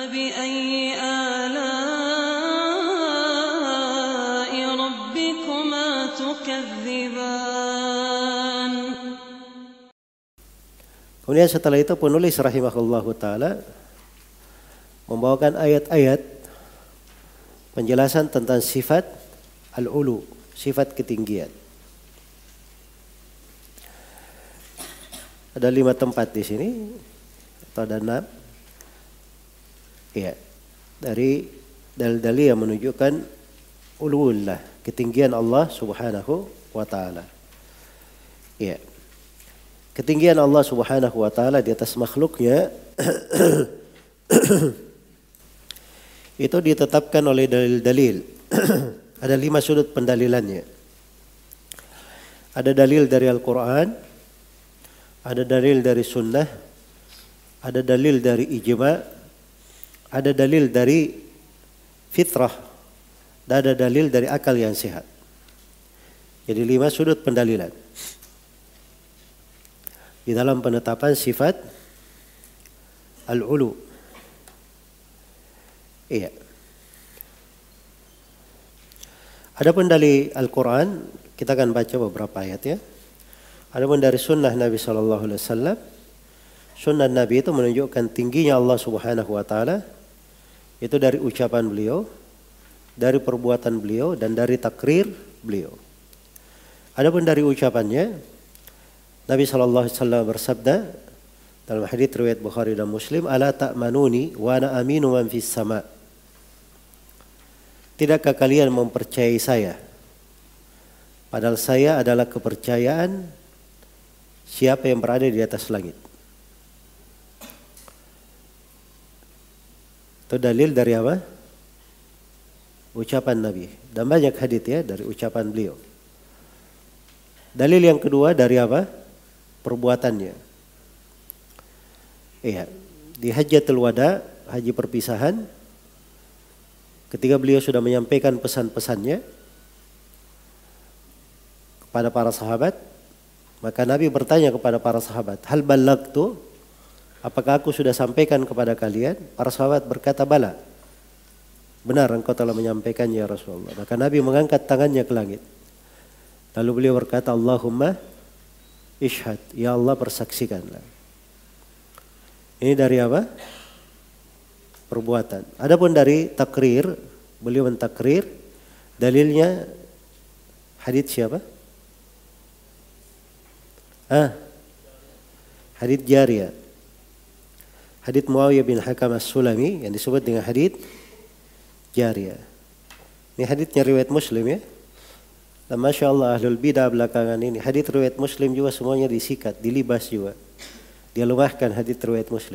فبأي آلاء ربكما تكذبان. Kemudian setelah itu penulis rahimahullahu ta'ala membawakan ayat-ayat penjelasan tentang sifat al-ulu, sifat ketinggian. Ada 5 tempat di sini atau ada 6. Ya, dari dalil-dalil yang menunjukkan uluwullah, ketinggian Allah Subhanahu wa taala. Ya. Ketinggian Allah Subhanahu wa taala di atas makhluknya itu ditetapkan oleh dalil-dalil. Ada 5 sudut pendalilannya. Ada dalil dari Al-Quran, ada dalil dari sunnah, ada dalil dari ijma', ada dalil dari fitrah, dan ada dalil dari akal yang sehat. Jadi 5 sudut pendalilan di dalam penetapan sifat al-ulu. Iya. Adapun dari Al-Quran, kita akan baca beberapa ayat ya. Adapun dari sunnah Nabi SAW, sunnah Nabi itu menunjukkan tingginya Allah Subhanahu wa taala itu dari ucapan beliau, dari perbuatan beliau, dan dari takrir beliau. Adapun dari ucapannya, Nabi SAW bersabda dalam hadits riwayat Bukhari dan Muslim, "Ala ta'manuni wa ana aminu man fis sama'." Tidakkah kalian mempercayai saya? Padahal saya adalah kepercayaan siapa yang berada di atas langit. Itu dalil dari apa? Ucapan Nabi. Dan banyak hadits ya dari ucapan beliau. Dalil yang kedua dari apa? Perbuatannya. Iya, di Hajjatul Wada, haji perpisahan, ketika beliau sudah menyampaikan pesan-pesannya kepada para sahabat, maka Nabi bertanya kepada para sahabat, "Hal ballagtu? Apakah aku sudah sampaikan kepada kalian?" Para sahabat berkata, "Bala." "Benar, engkau telah menyampaikannya ya Rasulullah." Maka Nabi mengangkat tangannya ke langit. Lalu beliau berkata, "Allahumma ishhad, ya Allah persaksikanlah." Ini dari apa? Perbuatan. Adapun dari takrir, beliau mentakrir, dalilnya hadits siapa? Hadits Jariyah. Hadits Muawiyah bin Hakam As-Sulami yang disebut dengan hadits Jariyah. Ini haditsnya riwayat Muslim ya. Dan Masya Allah ahlul bidah belakangan ini hadits riwayat Muslim juga semuanya disikat, dilibas juga. Dia lemahkan hadits riwayat Muslim.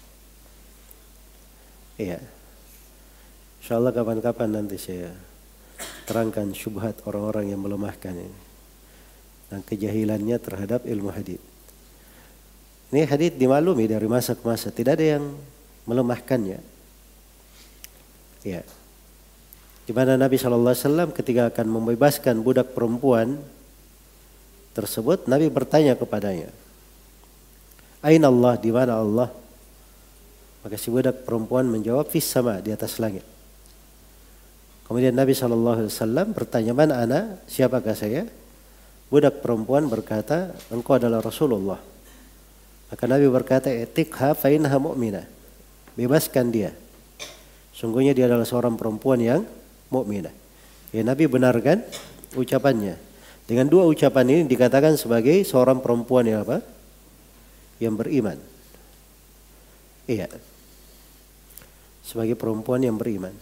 Iya. InsyaAllah kapan-kapan nanti saya terangkan syubhat orang-orang yang melemahkan ini dan kejahilannya terhadap ilmu hadits. Ini hadits dimaklumi dari masa ke masa, tidak ada yang melemahkannya. Iya. Di mana Nabi SAW ketika akan membebaskan budak perempuan tersebut, Nabi bertanya kepadanya, "Aina Allah?" Di mana Allah? Maka si budak perempuan menjawab, "Fis sama," di atas langit. Kemudian Nabi SAW bertanya, "Man ana?" Siapakah saya? Budak perempuan berkata, "Engkau adalah Rasulullah." Maka Nabi berkata, "Itiqha fa innaha mu'minah." Bebaskan dia. Sungguhnya dia adalah seorang perempuan yang mukminah. Ya, Nabi benarkan ucapannya. Dengan 2 ucapan ini dikatakan sebagai seorang perempuan yang apa? Yang beriman. Iya. Sebagai perempuan yang beriman.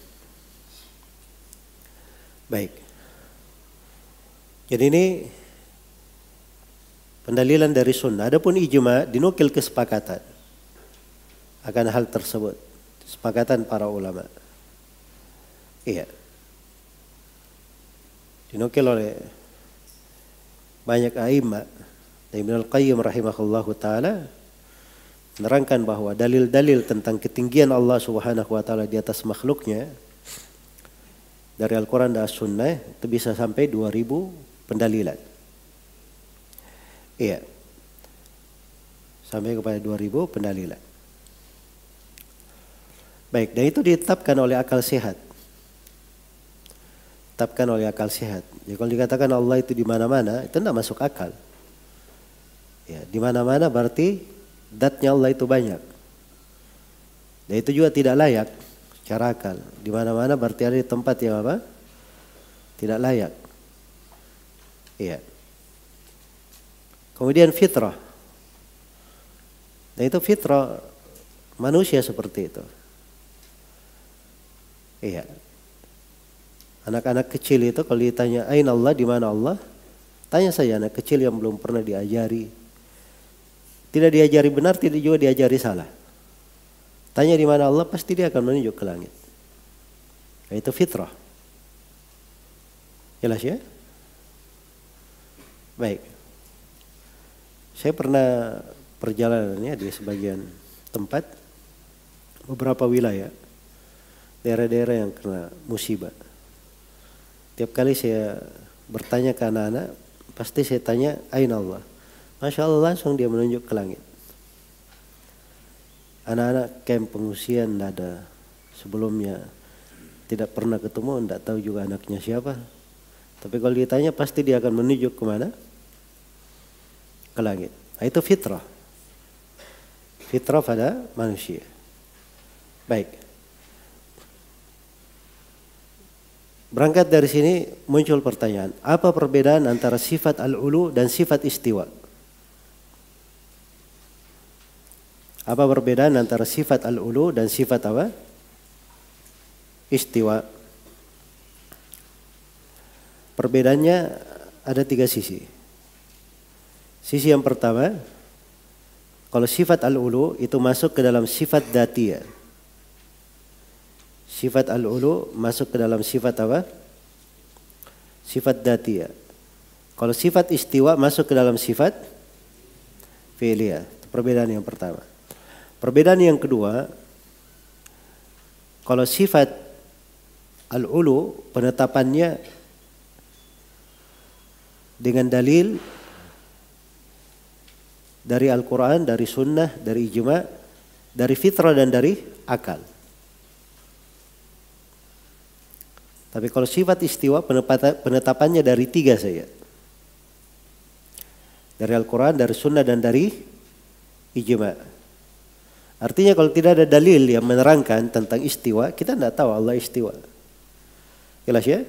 Baik. Jadi ini pendalilan dari sunnah. Adapun ijma' dinukil kesepakatan akan hal tersebut. Kesepakatan para ulama. Iya. Dinukil oleh banyak a'imah. Ibnu Al-Qayyim rahimahullahu taala menerangkan bahwa dalil-dalil tentang ketinggian Allah Subhanahu wa taala di atas makhluknya dari Al-Quran dan As-Sunnah itu bisa sampai 2000 pendalilan. Iya. Sampai kepada 2000 pendalilan. Baik, dan itu ditetapkan oleh akal sehat. Ditetapkan oleh akal sehat. Jadi kalau dikatakan Allah itu di mana-mana, itu tidak masuk akal. Ya, di mana-mana berarti zatnya Allah itu banyak. Dan itu juga tidak layak secara akal. Di mana-mana berarti ada di tempat yang apa? Tidak layak. Iya. Kemudian fitrah. Dan itu fitrah manusia seperti itu. Iya. Anak-anak kecil itu kalau ditanya aina Allah, di mana Allah? Tanya saja anak kecil yang belum pernah diajari. Tidak diajari benar, tidak juga diajari salah. Tanya di mana Allah, pasti dia akan menunjuk ke langit. Itu fitrah. Jelas ya? Baik. Saya pernah perjalanannya di sebagian tempat, beberapa wilayah, daerah-daerah yang kena musibah. Tiap kali saya bertanya ke anak-anak, pasti saya tanya, aina Allah? Masya Allah langsung dia menunjuk ke langit. Anak-anak camp pengungsian tidak ada sebelumnya, tidak pernah ketemu, tidak tahu juga anaknya siapa. Tapi kalau ditanya pasti dia akan menunjuk kemana? Ke langit. Nah, itu fitrah. Fitrah pada manusia. Baik. Berangkat dari sini muncul pertanyaan, apa perbedaan antara sifat al-ulu dan sifat istiwa? Apa perbedaan antara sifat al-ulu dan sifat apa? Istiwa. Perbedaannya ada 3 sisi. Sisi yang pertama, kalau sifat al-ulu itu masuk ke dalam sifat dzatiyah. Sifat al-ulu masuk ke dalam sifat apa? Sifat dzatiyah. Kalau sifat istiwa masuk ke dalam sifat fi'liyah. Perbedaan yang pertama. Perbedaan yang kedua, kalau sifat al-ulu penetapannya dengan dalil dari Al-Quran, dari sunnah, dari ijma', dari fitrah dan dari akal. Tapi kalau sifat istiwa penetapannya dari 3 saja. Dari Al-Quran, dari sunnah dan dari ijma'. Artinya kalau tidak ada dalil yang menerangkan tentang istiwa, kita tidak tahu Allah istiwa. Jelas ya?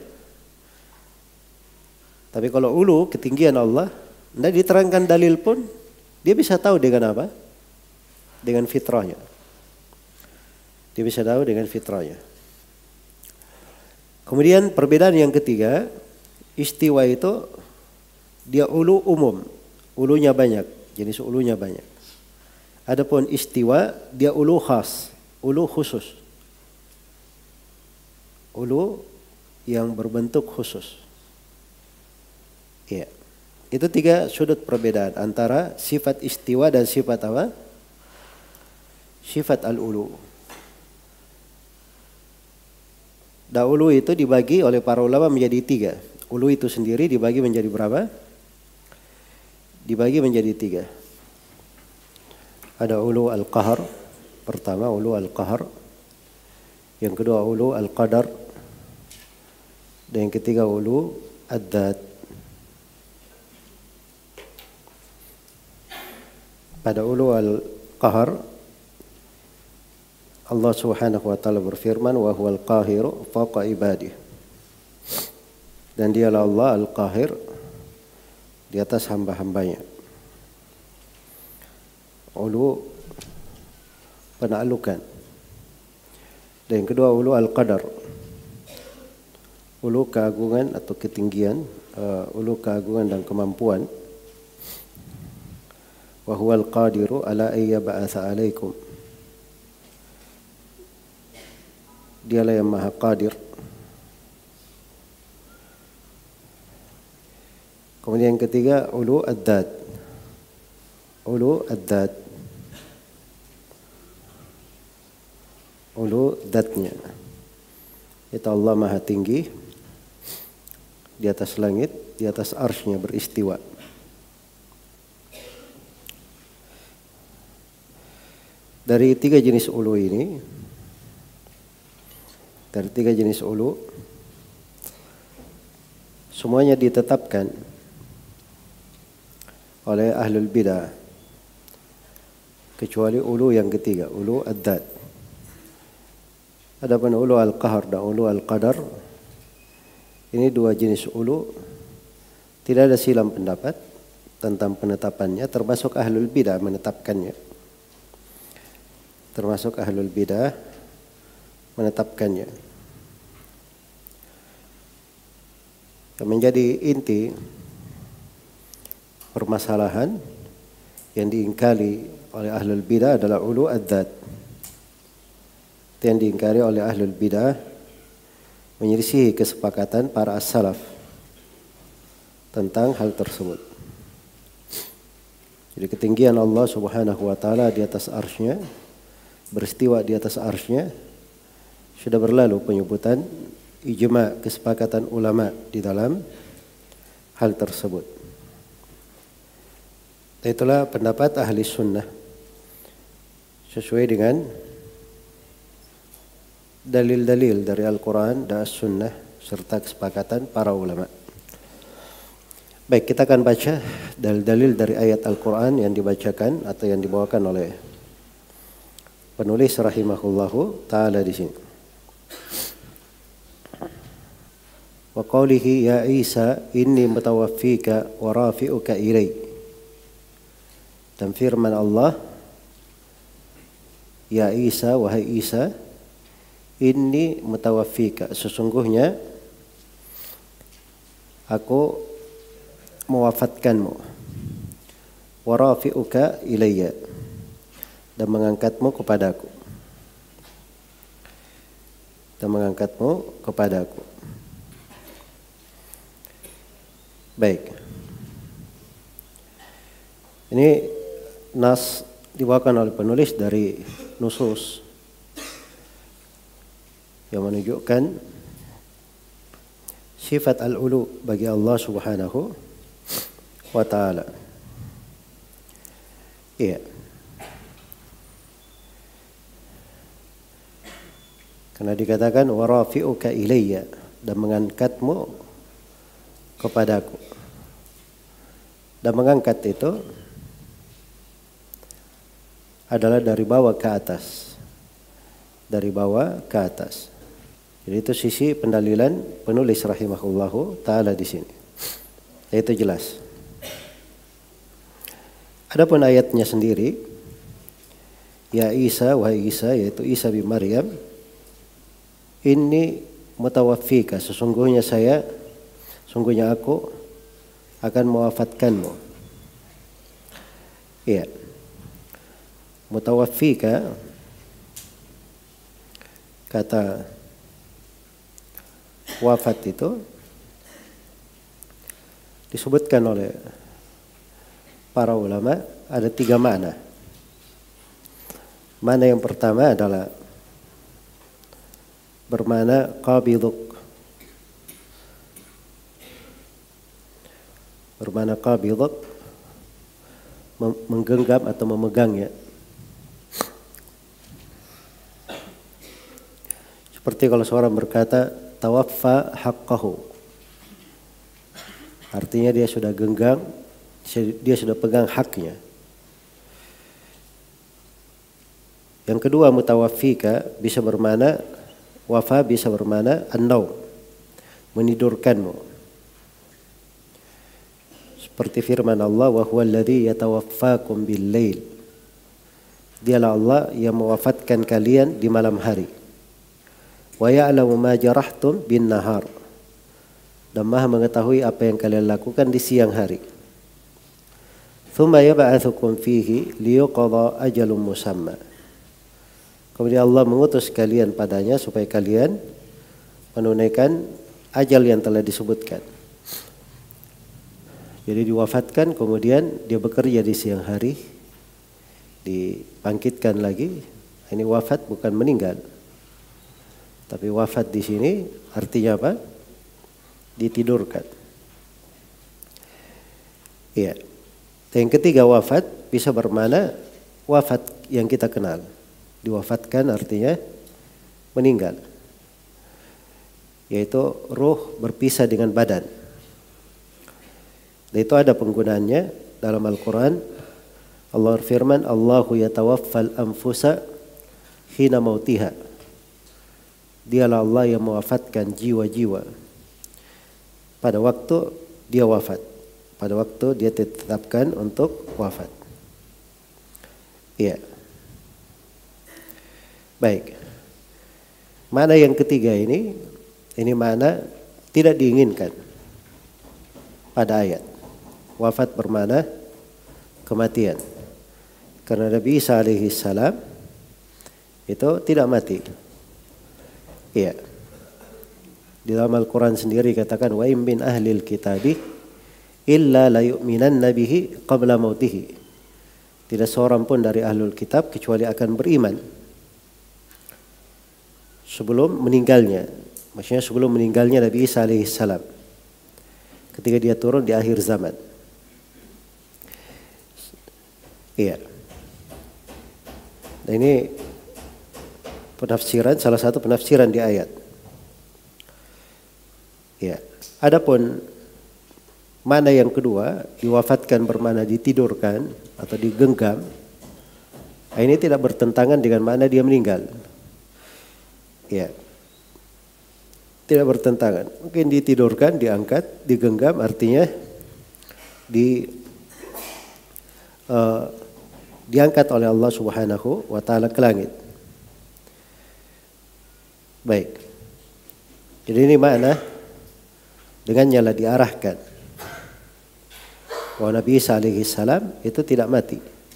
Tapi kalau ulu, ketinggian Allah, tidak diterangkan dalil pun, dia bisa tahu dengan apa? Dengan fitrahnya. Dia bisa tahu dengan fitrahnya. Kemudian perbedaan yang ketiga, istiwa itu dia ulu umum, ulunya banyak, jenis ulunya banyak. Adapun istiwa dia ulu khas, ulu khusus. Ulu yang berbentuk khusus. Ya. Itu 3 sudut perbedaan antara sifat istiwa dan sifat apa? Sifat al-ulu. Ulu itu dibagi oleh para ulama menjadi 3. Ulu itu sendiri dibagi menjadi berapa? Dibagi menjadi 3. Ada ulu al-qahr, pertama ulu al-qahr, yang kedua ulu al-qadar, dan yang ketiga ulu ad-dzat. Pada ulu al-qahr, Allah Subhanahu wa taala berfirman, wa huwal qahiru fawqa ibadihi. Dan dialah Allah al-qahir di atas hamba-hambanya. Ulu penaklukan. Dan yang kedua ulu al-qadar. Ulu keagungan atau ketinggian, ulu keagungan dan kemampuan. Wa huwal qadiru ala ayyab'atsa 'alaikum. Dialah yang maha qadir. Kemudian yang ketiga ulu ad-dzat. Ulu ad-dzat. Ulu dzatnya. Itu Allah maha tinggi di atas langit, di atas arsy-Nya beristiwa. Dari 3 jenis ulu ini, dari 3 jenis ulu semuanya ditetapkan oleh ahlul bidah kecuali ulu yang ketiga, ulu ad-dat. Adapun ulu al-qahr dan ulu al-qadar, ini 2 jenis ulu tidak ada silang pendapat tentang penetapannya, termasuk ahlul bidah menetapkannya. Termasuk ahlul bidah menetapkannya. Yang menjadi inti permasalahan yang diingkari oleh ahlul bidah adalah ulu ad-dat. Itu yang diingkari oleh ahlul bidah, menyelisihi kesepakatan para as-salaf tentang hal tersebut. Jadi ketinggian Allah Subhanahu wa taala di atas arsy-Nya, beristiwa di atas arsy-Nya, sudah berlalu penyebutan ijma, kesepakatan ulama di dalam hal tersebut. Itulah pendapat ahli sunnah sesuai dengan dalil-dalil dari Al-Quran dan As-Sunnah serta kesepakatan para ulama. Baik, kita akan baca dalil-dalil dari ayat Al-Quran yang dibacakan atau yang dibawakan oleh penulis rahimahullahu ta'ala di sini. Wa qawlihi ya Isa inni mutawaffika wa rafi'uka ilai. Dan firman Allah, ya Isa, wahai Isa, inni mutawaffika, sesungguhnya aku mewafatkanmu, wa rafi'uka ilayya, dan mengangkatmu kepadaku. Dan mengangkatmu kepadaku. Baik. Ini nas dibawakan oleh penulis dari nusus yang menunjukkan sifat al-ulu bagi Allah Subhanahu wa ta'ala. Iya. Karena dikatakan wa rafi'uka ilayya, dan mengangkatmu kepadaku. Dan mengangkat itu adalah dari bawah ke atas. Dari bawah ke atas. Jadi itu sisi pendalilan penulis rahimahullahu ta'ala di sini. Itu jelas. Adapun ayatnya sendiri, ya Isa, wahai Isa, yaitu Isa bin Maryam, inni mutawaffika, sesungguhnya aku akan mewafatkanmu. Iya. Mutawaffika, kata wafat itu disebutkan oleh para ulama ada 3 makna. Makna yang pertama adalah bermakna qabiduk. Bermakna qabiduk, menggenggam atau memegangnya. Seperti kalau seorang berkata tawaffa haqqahu, artinya dia sudah genggam, dia sudah pegang haknya. Yang kedua, mutawaffika bisa bermakna wafa, bisa bermakna an-naum, menidurkanmu. Seperti firman Allah, wa huwa alladhi yatawaffakum bil-lail, dialah Allah yang mewafatkan kalian di malam hari. Wa ya'lamu ma jarahtum bin nahar, dan Maha mengetahui apa yang kalian lakukan di siang hari. Tsumma yab'atsukum fihi liyuqadha ajalun musamma, kemudian Allah mengutus kalian padanya supaya kalian menunaikan ajal yang telah disebutkan. Jadi diwafatkan, kemudian dia bekerja di siang hari, dibangkitkan lagi. Ini wafat, bukan meninggal. Tapi wafat di sini artinya apa? Ditidurkan. Iya. Yang ketiga, wafat bisa bermakna wafat yang kita kenal. Diwafatkan artinya meninggal. yaitu ruh berpisah dengan badan. Dan itu ada penggunaannya dalam Al-Quran. Allah berfirman, Allahu yatawaffal anfusa hina mautiha. Dialah Allah yang mewafatkan jiwa-jiwa pada waktu dia wafat, pada waktu dia ditetapkan untuk wafat. Iya. Baik. Makna yang ketiga ini makna tidak diinginkan pada ayat. Wafat bermakna kematian. Karena Nabi Isa alaihi salam itu tidak mati. Iya. Di dalam Al-Quran sendiri katakan, wa in min ahlil kitabi illa la yu'minanna bihi qabla mautihi. Tidak seorang pun dari ahlul kitab kecuali akan beriman sebelum meninggalnya. Maksudnya sebelum meninggalnya Nabi Isa alaihi salam, ketika dia turun di akhir zaman. Iya. Dan ini penafsiran, salah satu penafsiran di ayat. Ya. Adapun makna yang kedua, diwafatkan bermakna ditidurkan atau digenggam. Ini tidak bertentangan dengan makna dia meninggal. Ya. Tidak bertentangan. Mungkin ditidurkan, diangkat, digenggam, artinya diangkat oleh Allah Subhanahu wa taala ke langit. Baik. Jadi ini makna dengannya lah diarahkan bahwa Nabi Isa alaihi salam itu tidak mati.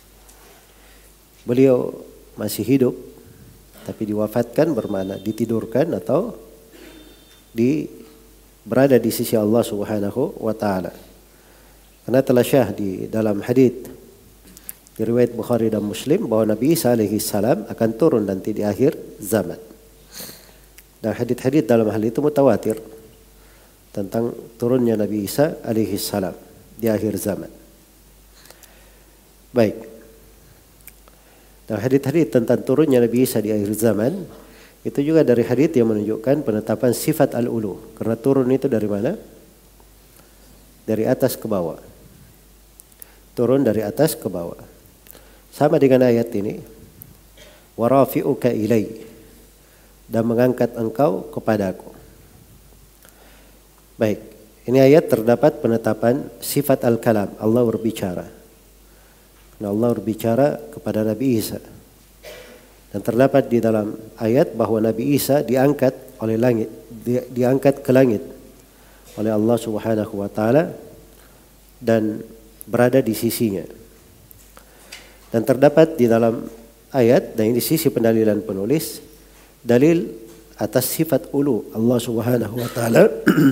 Beliau masih hidup, tapi diwafatkan bermakna ditidurkan atau berada di sisi Allah Subhanahu wa taala. Karena telah syah di dalam hadits di riwayat Bukhari dan Muslim bahwa Nabi Isa alaihi salam akan turun nanti di akhir zaman. Dan hadits-hadits dalam hal itu mutawatir tentang turunnya Nabi Isa alaihi salam di akhir zaman. Baik. Dan hadits-hadits tentang turunnya Nabi Isa di akhir zaman itu juga dari hadits yang menunjukkan penetapan sifat al-ulu. Karena turun itu dari mana? Dari atas ke bawah. Turun dari atas ke bawah. Sama dengan ayat ini. Wa rafi'uka ilai. Dan mengangkat engkau kepadaku. Baik. Ini ayat terdapat penetapan sifat al-kalam. Allah berbicara. Nah, Allah berbicara kepada Nabi Isa. Dan terdapat di dalam ayat bahwa Nabi Isa diangkat oleh langit, diangkat ke langit oleh Allah Subhanahu wa taala dan berada di sisinya. Dan terdapat di dalam ayat, dan ini sisi pendalilan penulis, dalil atas sifat ulu Allah Subhanahu wa taala.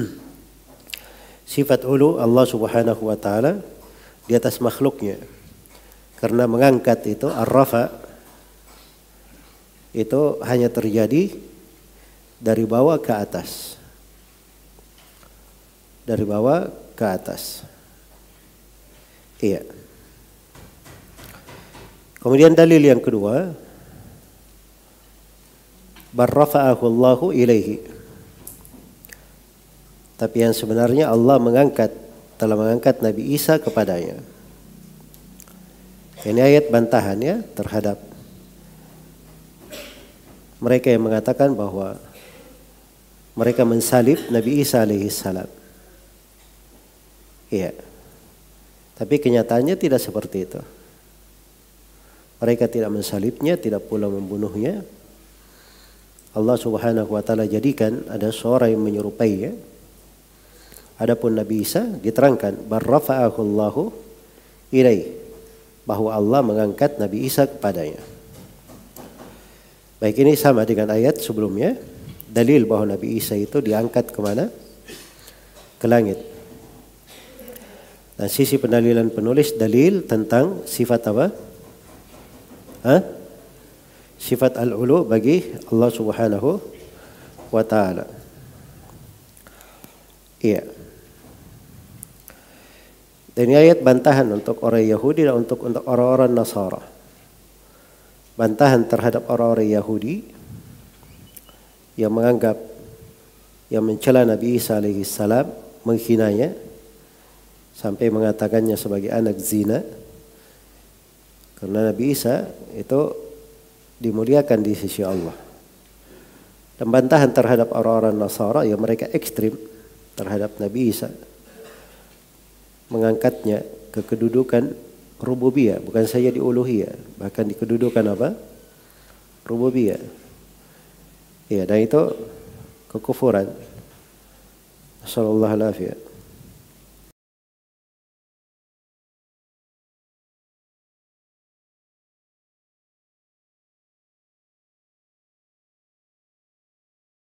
Sifat ulu Allah Subhanahu wa taala di atas makhluknya. Karena mengangkat itu ar-rafa itu hanya terjadi dari bawah ke atas. Dari bawah ke atas. Iya. Kemudian dalil yang kedua, barrafa'ahu Allahu ilaihi. Tapi yang sebenarnya Allah telah mengangkat Nabi Isa kepadanya. Ini ayat bantahan ya terhadap mereka yang mengatakan bahwa mereka mensalib Nabi Isa alaihi salam. Iya. Tapi kenyataannya tidak seperti itu. Mereka tidak mensalibnya, tidak pula membunuhnya. Allah Subhanahu wa taala jadikan ada seorang yang menyerupainya. Adapun Nabi Isa diterangkan barrafa'ahu Allahu ilaihi, bahwa Allah mengangkat Nabi Isa kepadanya. Baik, ini sama dengan ayat sebelumnya. Dalil bahwa Nabi Isa itu diangkat kemana? Ke langit. Dan sisi pendalilan penulis dalil tentang sifat apa? Sifat al-ulu bagi Allah Subhanahu wa ta'ala. Iya. Dan ini ayat bantahan untuk orang Yahudi dan untuk orang-orang Nasara. Bantahan terhadap orang-orang Yahudi yang menganggap yang mencela Nabi Isa alaihi salam, menghinanya sampai mengatakannya sebagai anak zina. Karena Nabi Isa itu dimuliakan di sisi Allah. Dan bantahan terhadap orang-orang Nasara yang mereka ekstrim terhadap Nabi Isa, mengangkatnya ke kedudukan rububiyah, bukan saja di uluhiyah, bahkan di kedudukan apa? Rububiyah. Ya, dan itu kekufuran. Sallallahu alaihi wasallam.